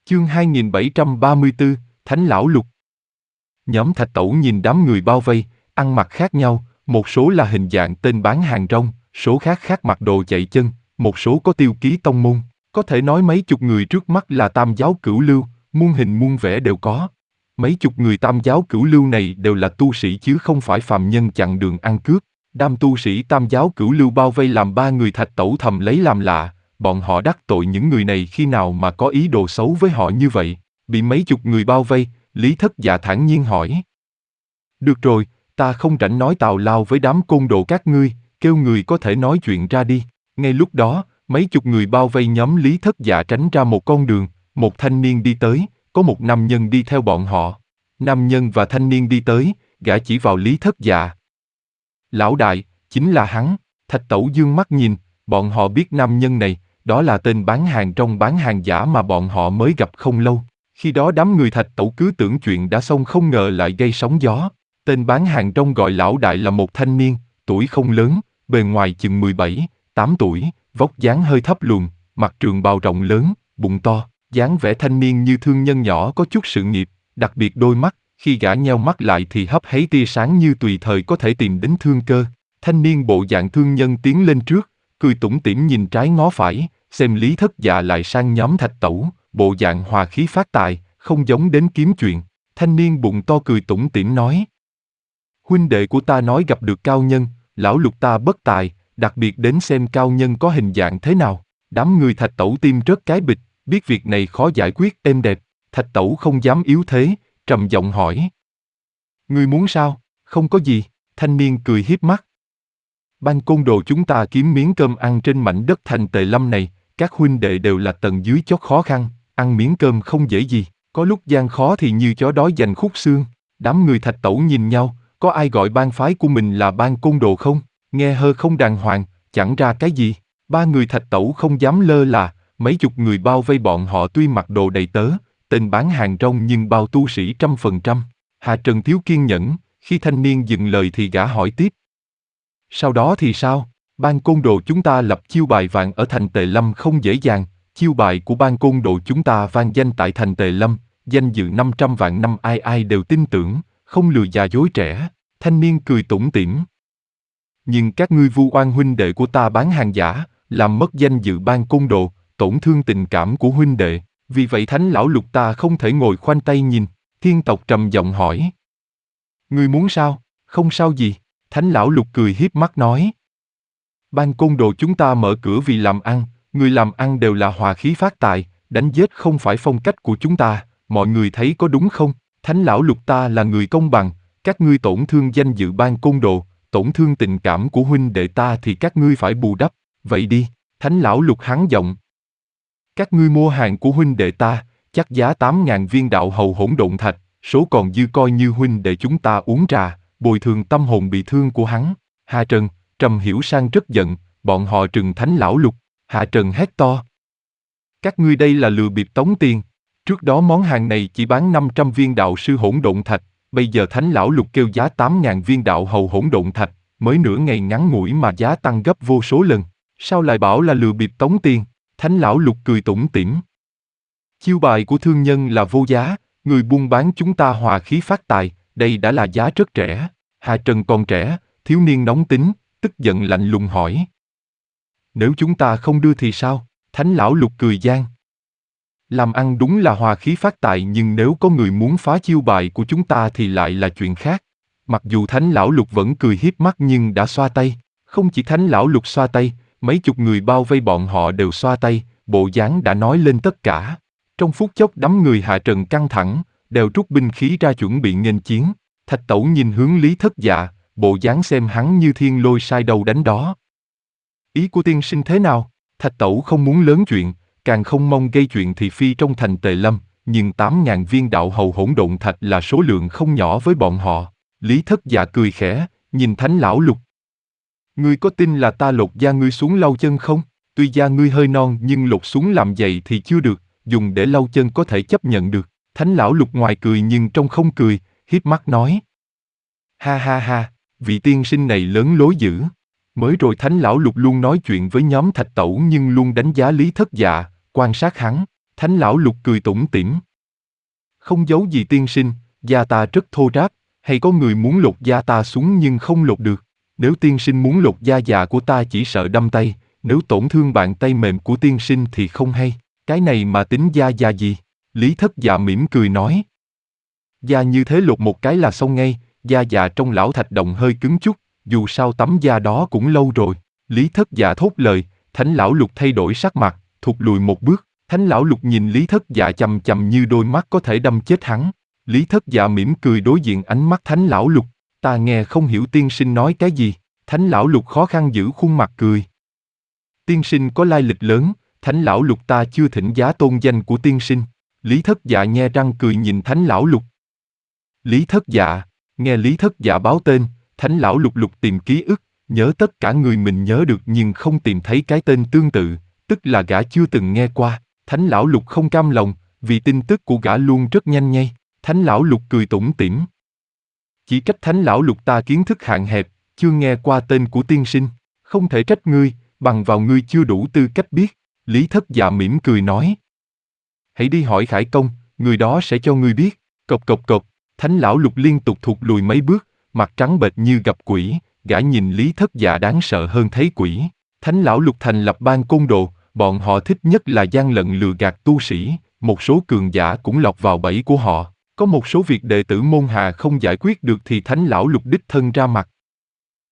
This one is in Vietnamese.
Chương 2734, Thánh Lão Lục. Nhóm Thạch Tẩu nhìn đám người bao vây, ăn mặc khác nhau, một số là hình dạng tên bán hàng rong, số khác mặc đồ chạy chân, một số có tiêu ký tông môn. Có thể nói mấy chục người trước mắt là Tam giáo Cửu Lưu, muôn hình muôn vẻ đều có. Mấy chục người Tam giáo Cửu Lưu này đều là tu sĩ chứ không phải phàm nhân chặn đường ăn cướp. Đám tu sĩ Tam giáo Cửu Lưu bao vây làm ba người Thạch Tẩu thầm lấy làm lạ, bọn họ đắc tội những người này khi nào mà có ý đồ xấu với họ như vậy. Bị mấy chục người bao vây, Lý Thất Dạ thản nhiên hỏi. Được rồi, ta không rảnh nói tào lao với đám côn đồ các ngươi, kêu người có thể nói chuyện ra đi. Ngay lúc đó, mấy chục người bao vây nhóm Lý Thất Dạ tránh ra một con đường, một thanh niên đi tới, có một nam nhân đi theo bọn họ. Nam nhân và thanh niên đi tới, gã chỉ vào Lý Thất Dạ. Lão đại, chính là hắn. Thạch Tẩu dương mắt nhìn, bọn họ biết nam nhân này, đó là tên bán hàng trong bán hàng giả mà bọn họ mới gặp không lâu. Khi đó đám người Thạch Tẩu cứ tưởng chuyện đã xong không ngờ lại gây sóng gió. Tên bán hàng trong gọi lão đại là một thanh niên, tuổi không lớn, bề ngoài chừng 17, 8 tuổi, vóc dáng hơi thấp lùn, mặc trường bào rộng lớn, bụng to, dáng vẻ thanh niên như thương nhân nhỏ có chút sự nghiệp, đặc biệt đôi mắt, khi gã nheo mắt lại thì hấp háy tia sáng như tùy thời có thể tìm đến thương cơ. Thanh niên bộ dạng thương nhân tiến lên trước, cười tủm tỉm nhìn trái ngó phải, xem Lý Thất Dạ lại sang nhóm Thạch Tẩu, bộ dạng hòa khí phát tài, không giống đến kiếm chuyện. Thanh niên bụng to cười tủm tỉm nói. Huynh đệ của ta nói gặp được cao nhân, lão lục ta bất tài, đặc biệt đến xem cao nhân có hình dạng thế nào. Đám người Thạch Tẩu tim rớt cái bịch, biết việc này khó giải quyết êm đẹp. Thạch Tẩu không dám yếu thế, trầm giọng hỏi. Ngươi muốn sao? Không có gì. Thanh niên cười hiếp mắt. Ban côn đồ chúng ta kiếm miếng cơm ăn trên mảnh đất Thành Tề Lâm này, các huynh đệ đều là tầng dưới chót khó khăn, ăn miếng cơm không dễ gì, có lúc gian khó thì như chó đói giành khúc xương. Đám người Thạch Tẩu nhìn nhau, có ai gọi bang phái của mình là ban côn đồ không? Nghe hơ không đàng hoàng, chẳng ra cái gì. Ba người Thạch Tẩu không dám lơ là, mấy chục người bao vây bọn họ tuy mặc đồ đầy tớ, tên bán hàng rong nhưng bao tu sĩ 100%. Hạ Trần thiếu kiên nhẫn, khi thanh niên dừng lời thì gã hỏi tiếp. Sau đó thì sao? Ban côn đồ chúng ta lập chiêu bài vàng ở thành Tề Lâm không dễ dàng, chiêu bài của ban côn đồ chúng ta vang danh tại thành Tề Lâm, danh dự 500 vạn năm ai ai đều tin tưởng, không lừa già dối trẻ. Thanh niên cười tủm tỉm. Nhưng các ngươi vu oan huynh đệ của ta bán hàng giả, làm mất danh dự ban côn đồ, tổn thương tình cảm của huynh đệ, vì vậy Thánh Lão Lục ta không thể ngồi khoanh tay nhìn. Thiên tộc trầm giọng hỏi. Ngươi muốn sao? Không sao gì. Thánh Lão Lục cười hiếp mắt nói. Ban côn đồ chúng ta mở cửa vì làm ăn, người làm ăn đều là hòa khí phát tài, đánh giết không phải phong cách của chúng ta, mọi người thấy có đúng không? Thánh Lão Lục ta là người công bằng, các ngươi tổn thương danh dự ban côn đồ, tổn thương tình cảm của huynh đệ ta thì các ngươi phải bù đắp, vậy đi. Thánh Lão Lục hắn giọng. Các ngươi mua hàng của huynh đệ ta, chắc giá 8.000 viên đạo hầu hỗn độn thạch, số còn dư coi như huynh đệ chúng ta uống trà, bồi thường tâm hồn bị thương của hắn. Hạ Trần, Trầm Hiểu Sang rất giận, bọn họ trừng Thánh Lão Lục. Hạ Trần hét to. Các ngươi đây là lừa bịp tống tiền. Trước đó món hàng này chỉ bán 500 viên đạo sư hỗn độn thạch, bây giờ Thánh Lão Lục kêu giá 8.000 viên đạo hầu hỗn độn thạch, mới nửa ngày ngắn ngủi mà giá tăng gấp vô số lần. Sao lại bảo là lừa bịp tống tiền? Thánh Lão Lục cười tủm tỉm. Chiêu bài của thương nhân là vô giá, người buôn bán chúng ta hòa khí phát tài, đây đã là giá rất rẻ. Hạ Trần còn trẻ, thiếu niên nóng tính, tức giận lạnh lùng hỏi. Nếu chúng ta không đưa thì sao? Thánh Lão Lục cười gian. Làm ăn đúng là hòa khí phát tài nhưng nếu có người muốn phá chiêu bài của chúng ta thì lại là chuyện khác. Mặc dù Thánh Lão Lục vẫn cười hiếp mắt nhưng đã xoa tay. Không chỉ Thánh Lão Lục xoa tay, mấy chục người bao vây bọn họ đều xoa tay, bộ dáng đã nói lên tất cả. Trong phút chốc đám người Hạ Trần căng thẳng, đều rút binh khí ra chuẩn bị nghênh chiến. Thạch Tẩu nhìn hướng Lý Thất Dạ, bộ dáng xem hắn như thiên lôi sai đâu đánh đó. Ý của tiên sinh thế nào? Thạch Tẩu không muốn lớn chuyện, càng không mong gây chuyện thị phi trong thành Tề Lâm, nhưng 8.000 viên đạo hầu hỗn độn thạch là số lượng không nhỏ với bọn họ. Lý Thất Dạ cười khẽ, nhìn Thánh Lão Lục. Ngươi có tin là ta lột da ngươi xuống lau chân không? Tuy da ngươi hơi non nhưng lột xuống làm giày thì chưa được, dùng để lau chân có thể chấp nhận được. Thánh Lão Lục ngoài cười nhưng trong không cười, hiếp mắt nói. Ha ha ha, vị tiên sinh này lớn lối dữ. Mới rồi Thánh Lão Lục luôn nói chuyện với nhóm Thạch Tẩu nhưng luôn đánh giá Lý Thất Dạ, quan sát hắn. Thánh lão lục cười tủm tỉm. Không giấu gì tiên sinh, da ta rất thô ráp, hay có người muốn lột da ta xuống nhưng không lột được. Nếu tiên sinh muốn lột da già của ta chỉ sợ đâm tay, nếu tổn thương bàn tay mềm của tiên sinh thì không hay. Cái này mà tính da già gì? Lý Thất Dạ mỉm cười nói. Da như thế lột một cái là xong ngay, da già trong lão thạch động hơi cứng chút, dù sao tấm da đó cũng lâu rồi. Lý Thất Dạ thốt lời, Thánh lão lục thay đổi sắc mặt, thụt lùi một bước. Thánh lão lục nhìn Lý Thất Dạ chằm chằm như đôi mắt có thể đâm chết hắn. Lý Thất Dạ mỉm cười đối diện ánh mắt Thánh lão lục. Ta nghe không hiểu tiên sinh nói cái gì. Thánh lão lục khó khăn giữ khuôn mặt cười. Tiên sinh có lai lịch lớn, Thánh lão lục ta chưa thỉnh giá tôn danh của tiên sinh. Lý Thất Dạ nhe răng cười nhìn Thánh lão lục. Lý Thất Dạ, nghe Lý Thất Dạ báo tên, Thánh lão lục lục tìm ký ức, nhớ tất cả người mình nhớ được nhưng không tìm thấy cái tên tương tự, tức là gã chưa từng nghe qua. Thánh lão lục không cam lòng, vì tin tức của gã luôn rất nhanh nhạy. Thánh lão lục cười tủm tỉm. Chỉ trách Thánh lão lục ta kiến thức hạn hẹp, chưa nghe qua tên của tiên sinh, không thể trách ngươi, bằng vào ngươi chưa đủ tư cách biết. Lý Thất Dạ mỉm cười nói. Hãy đi hỏi Khải Công, người đó sẽ cho ngươi biết. Cộc cộc cộc, Thánh lão lục liên tục thụt lùi mấy bước, mặt trắng bệch như gặp quỷ, gã nhìn Lý Thất Dạ đáng sợ hơn thấy quỷ. Thánh lão lục thành lập ban côn đồ, bọn họ thích nhất là gian lận lừa gạt tu sĩ, một số cường giả cũng lọt vào bẫy của họ. Có một số việc đệ tử môn hạ không giải quyết được thì Thánh lão lục đích thân ra mặt.